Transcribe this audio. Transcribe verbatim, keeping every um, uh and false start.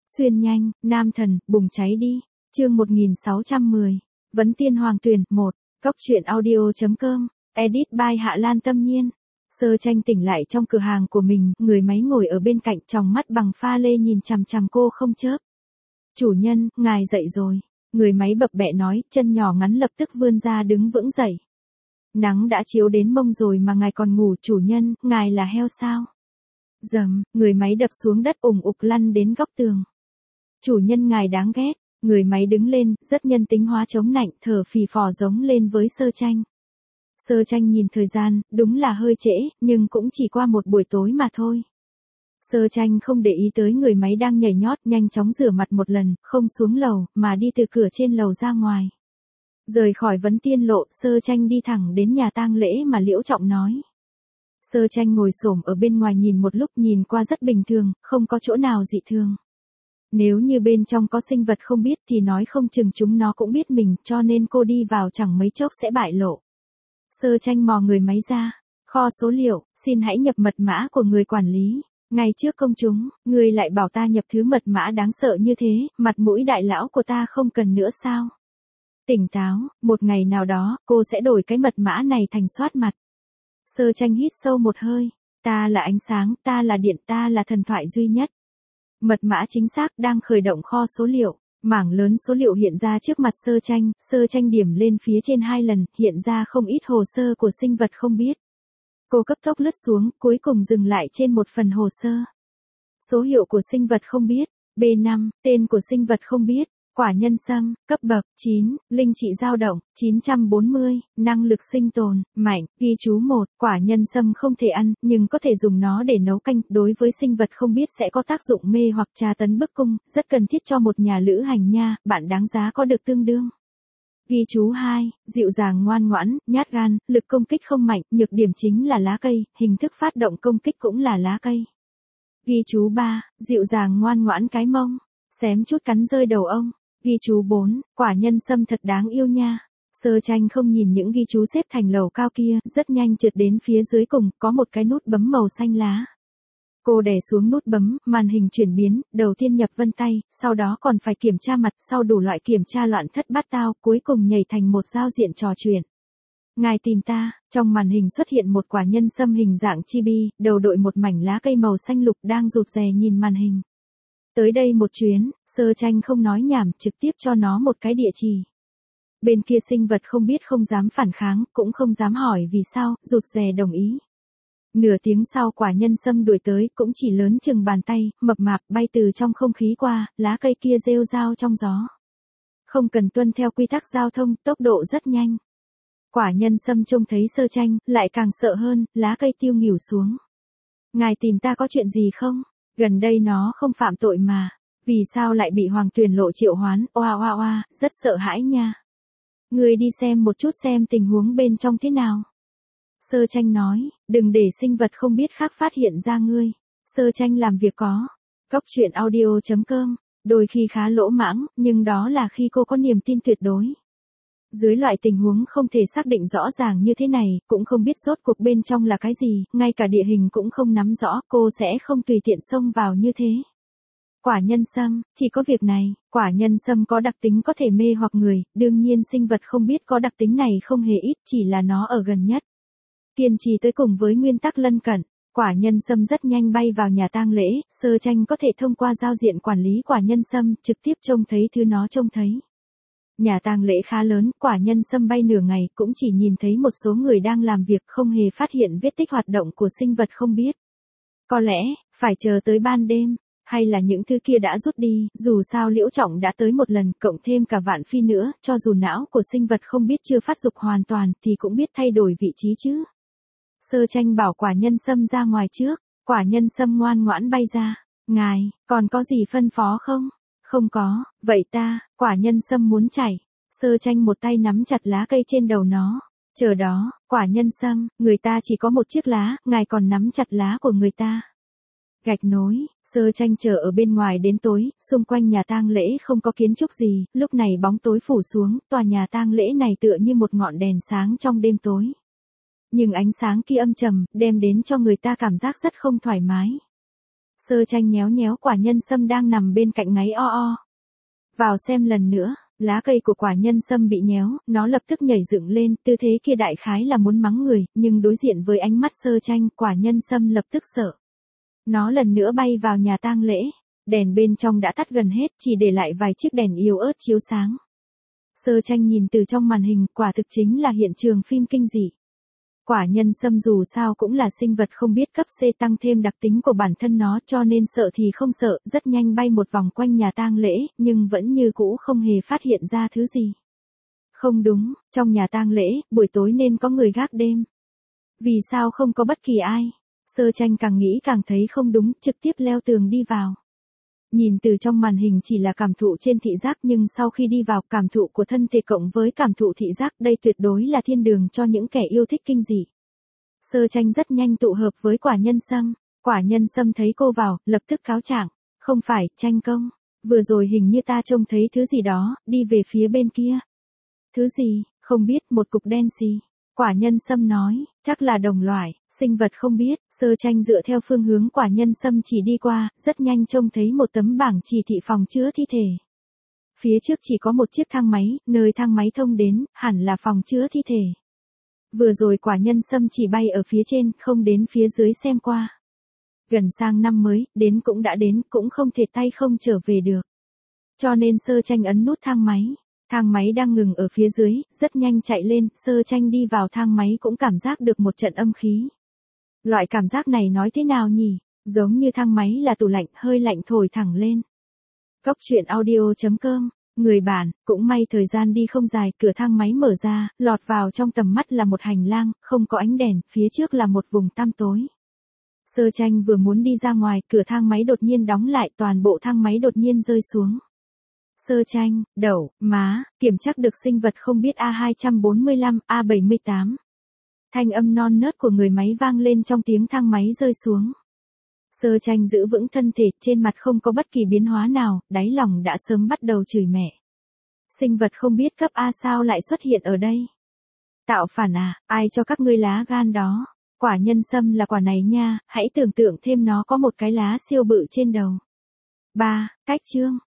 Xuyên nhanh, nam thần, bùng cháy đi. Chương một nghìn sáu trăm mười. Vấn tiên hoàng tuyển, một. Cóc truyện audio.com. Edit by Hạ Lan Tâm Nhiên. Sơ Tranh tỉnh lại trong cửa hàng của mình, người máy ngồi ở bên cạnh, tròng mắt bằng pha lê nhìn chằm chằm cô không chớp. Chủ nhân, ngài dậy rồi. Người máy bập bẹ nói, chân nhỏ ngắn lập tức vươn ra đứng vững dậy. Nắng đã chiếu đến mông rồi mà ngài còn ngủ, chủ nhân, ngài là heo sao? Dầm, người máy đập xuống đất ủng ục lăn đến góc tường. Chủ nhân ngài đáng ghét. Người máy đứng lên, rất nhân tính hóa chống nạnh, thở phì phò giống lên với Sơ Tranh. Sơ Tranh nhìn thời gian, đúng là hơi trễ, nhưng cũng chỉ qua một buổi tối mà thôi. Sơ Tranh không để ý tới người máy đang nhảy nhót, nhanh chóng rửa mặt một lần, không xuống lầu, mà đi từ cửa trên lầu ra ngoài. Rời khỏi Vấn Tiên Lộ, Sơ Tranh đi thẳng đến nhà tang lễ mà Liễu Trọng nói. Sơ Tranh ngồi xổm ở bên ngoài nhìn một lúc, nhìn qua rất bình thường, không có chỗ nào dị thường. Nếu như bên trong có sinh vật không biết thì nói không chừng chúng nó cũng biết mình, cho nên cô đi vào chẳng mấy chốc sẽ bại lộ. Sơ Tranh mò người máy ra. Kho số liệu, xin hãy nhập mật mã của người quản lý. Ngay trước công chúng, người lại bảo ta nhập thứ mật mã đáng sợ như thế, mặt mũi đại lão của ta không cần nữa sao? Tỉnh táo, một ngày nào đó, cô sẽ đổi cái mật mã này thành soát mặt. Sơ Tranh hít sâu một hơi. Ta là ánh sáng, ta là điện, ta là thần thoại duy nhất. Mật mã chính xác đang khởi động kho số liệu. Mảng lớn số liệu hiện ra trước mặt Sơ Tranh, Sơ Tranh điểm lên phía trên hai lần, hiện ra không ít hồ sơ của sinh vật không biết. Cô cấp tốc lướt xuống, cuối cùng dừng lại trên một phần hồ sơ. Số hiệu của sinh vật không biết, B năm, tên của sinh vật không biết, quả nhân sâm, cấp bậc chín, linh trị dao động, chín trăm bốn mươi, năng lực sinh tồn, mạnh, ghi chú một, quả nhân sâm không thể ăn, nhưng có thể dùng nó để nấu canh, đối với sinh vật không biết sẽ có tác dụng mê hoặc tra tấn bức cung, rất cần thiết cho một nhà lữ hành nha, bạn đáng giá có được tương đương. Ghi chú hai, dịu dàng ngoan ngoãn, nhát gan, lực công kích không mạnh, nhược điểm chính là lá cây, hình thức phát động công kích cũng là lá cây. Ghi chú ba, dịu dàng ngoan ngoãn cái mông, xém chút cắn rơi đầu ông. Ghi chú bốn, quả nhân sâm thật đáng yêu nha. Sơ Tranh không nhìn những ghi chú xếp thành lầu cao kia, rất nhanh trượt đến phía dưới cùng, có một cái nút bấm màu xanh lá. Cô đè xuống nút bấm, màn hình chuyển biến, đầu tiên nhập vân tay, sau đó còn phải kiểm tra mặt, sau đủ loại kiểm tra loạn thất bát tao, cuối cùng nhảy thành một giao diện trò chuyện. Ngài tìm ta, trong màn hình xuất hiện một quả nhân sâm hình dạng chibi, đầu đội một mảnh lá cây màu xanh lục đang rụt rè nhìn màn hình. Tới đây một chuyến, Sơ Tranh không nói nhảm, trực tiếp cho nó một cái địa chỉ. Bên kia sinh vật không biết không dám phản kháng, cũng không dám hỏi vì sao, rụt rè đồng ý. Nửa tiếng sau quả nhân sâm đuổi tới, cũng chỉ lớn chừng bàn tay, mập mạp, bay từ trong không khí qua, lá cây kia rêu rao trong gió. Không cần tuân theo quy tắc giao thông, tốc độ rất nhanh. Quả nhân sâm trông thấy Sơ Tranh, lại càng sợ hơn, lá cây tiêu nghỉu xuống. Ngài tìm ta có chuyện gì không? Gần đây nó không phạm tội mà. Vì sao lại bị Hoàng Tuyển Lộ triệu hoán, oa oa oa, rất sợ hãi nha. Người đi xem một chút xem tình huống bên trong thế nào. Sơ Tranh nói, đừng để sinh vật không biết khác phát hiện ra ngươi. Sơ Tranh làm việc có. Cóc truyện audio.com, đôi khi khá lỗ mãng, nhưng đó là khi cô có niềm tin tuyệt đối. Dưới loại tình huống không thể xác định rõ ràng như thế này, cũng không biết rốt cuộc bên trong là cái gì, ngay cả địa hình cũng không nắm rõ, cô sẽ không tùy tiện xông vào như thế. Quả nhân sâm, chỉ có việc này, quả nhân sâm có đặc tính có thể mê hoặc người, đương nhiên sinh vật không biết có đặc tính này không hề ít, chỉ là nó ở gần nhất. Kiên trì tới cùng với nguyên tắc lân cận, quả nhân sâm rất nhanh bay vào nhà tang lễ, Sơ Tranh có thể thông qua giao diện quản lý quả nhân sâm, trực tiếp trông thấy thứ nó trông thấy. Nhà tang lễ khá lớn, quả nhân sâm bay nửa ngày, cũng chỉ nhìn thấy một số người đang làm việc, không hề phát hiện vết tích hoạt động của sinh vật không biết. Có lẽ, phải chờ tới ban đêm, hay là những thứ kia đã rút đi, dù sao Liễu Trọng đã tới một lần, cộng thêm cả Vạn Phi nữa, cho dù não của sinh vật không biết chưa phát dục hoàn toàn, thì cũng biết thay đổi vị trí chứ. Sơ Tranh bảo quả nhân sâm ra ngoài trước, quả nhân sâm ngoan ngoãn bay ra. Ngài, còn có gì phân phó không? Không có, vậy ta, quả nhân sâm muốn chảy. Sơ Tranh một tay nắm chặt lá cây trên đầu nó. Chờ đó, quả nhân sâm, người ta chỉ có một chiếc lá, ngài còn nắm chặt lá của người ta. Gạch nối, Sơ Tranh chờ ở bên ngoài đến tối, xung quanh nhà tang lễ không có kiến trúc gì, lúc này bóng tối phủ xuống, tòa nhà tang lễ này tựa như một ngọn đèn sáng trong đêm tối. Nhưng ánh sáng kia âm trầm, đem đến cho người ta cảm giác rất không thoải mái. Sơ tranh nhéo nhéo quả nhân sâm đang nằm bên cạnh ngáy o o. Vào xem lần nữa, lá cây của quả nhân sâm bị nhéo, nó lập tức nhảy dựng lên, tư thế kia đại khái là muốn mắng người, nhưng đối diện với ánh mắt sơ tranh, quả nhân sâm lập tức sợ. Nó lần nữa bay vào nhà tang lễ, đèn bên trong đã tắt gần hết, chỉ để lại vài chiếc đèn yếu ớt chiếu sáng. Sơ tranh nhìn từ trong màn hình, quả thực chính là hiện trường phim kinh dị. Quả nhân sâm dù sao cũng là sinh vật không biết cấp C tăng thêm đặc tính của bản thân nó cho nên sợ thì không sợ, rất nhanh bay một vòng quanh nhà tang lễ, nhưng vẫn như cũ không hề phát hiện ra thứ gì. Không đúng, trong nhà tang lễ, buổi tối nên có người gác đêm. Vì sao không có bất kỳ ai? Sơ tranh càng nghĩ càng thấy không đúng, trực tiếp leo tường đi vào. Nhìn từ trong màn hình chỉ là cảm thụ trên thị giác nhưng sau khi đi vào cảm thụ của thân thể cộng với cảm thụ thị giác đây tuyệt đối là thiên đường cho những kẻ yêu thích kinh dị. Sơ tranh rất nhanh tụ hợp với quả nhân sâm. Quả nhân sâm thấy cô vào, lập tức cáo trạng. Không phải, tranh công. Vừa rồi hình như ta trông thấy thứ gì đó, đi về phía bên kia. Thứ gì, không biết, một cục đen xì. Quả nhân sâm nói, chắc là đồng loại, sinh vật không biết, sơ tranh dựa theo phương hướng quả nhân sâm chỉ đi qua, rất nhanh trông thấy một tấm bảng chỉ thị phòng chứa thi thể. Phía trước chỉ có một chiếc thang máy, nơi thang máy thông đến, hẳn là phòng chứa thi thể. Vừa rồi quả nhân sâm chỉ bay ở phía trên, không đến phía dưới xem qua. Gần sang năm mới, đến cũng đã đến, cũng không thể tay không trở về được. Cho nên sơ tranh ấn nút thang máy. Thang máy đang ngừng ở phía dưới, rất nhanh chạy lên, sơ tranh đi vào thang máy cũng cảm giác được một trận âm khí. Loại cảm giác này nói thế nào nhỉ? Giống như thang máy là tủ lạnh, hơi lạnh thổi thẳng lên. Cốc truyện audio chấm com, người bản, cũng may thời gian đi không dài, cửa thang máy mở ra, lọt vào trong tầm mắt là một hành lang, không có ánh đèn, phía trước là một vùng tăm tối. Sơ tranh vừa muốn đi ra ngoài, cửa thang máy đột nhiên đóng lại, toàn bộ thang máy đột nhiên rơi xuống. Sơ tranh, đậu, má, kiểm chắc được sinh vật không biết A hai bốn lăm, A bảy mươi tám. Thanh âm non nớt của người máy vang lên trong tiếng thang máy rơi xuống. Sơ tranh giữ vững thân thể, trên mặt không có bất kỳ biến hóa nào, đáy lòng đã sớm bắt đầu chửi mẹ. Sinh vật không biết cấp A sao lại xuất hiện ở đây? Tạo phản à, ai cho các ngươi lá gan đó? Quả nhân sâm là quả này nha, hãy tưởng tượng thêm nó có một cái lá siêu bự trên đầu. ba. Cách chương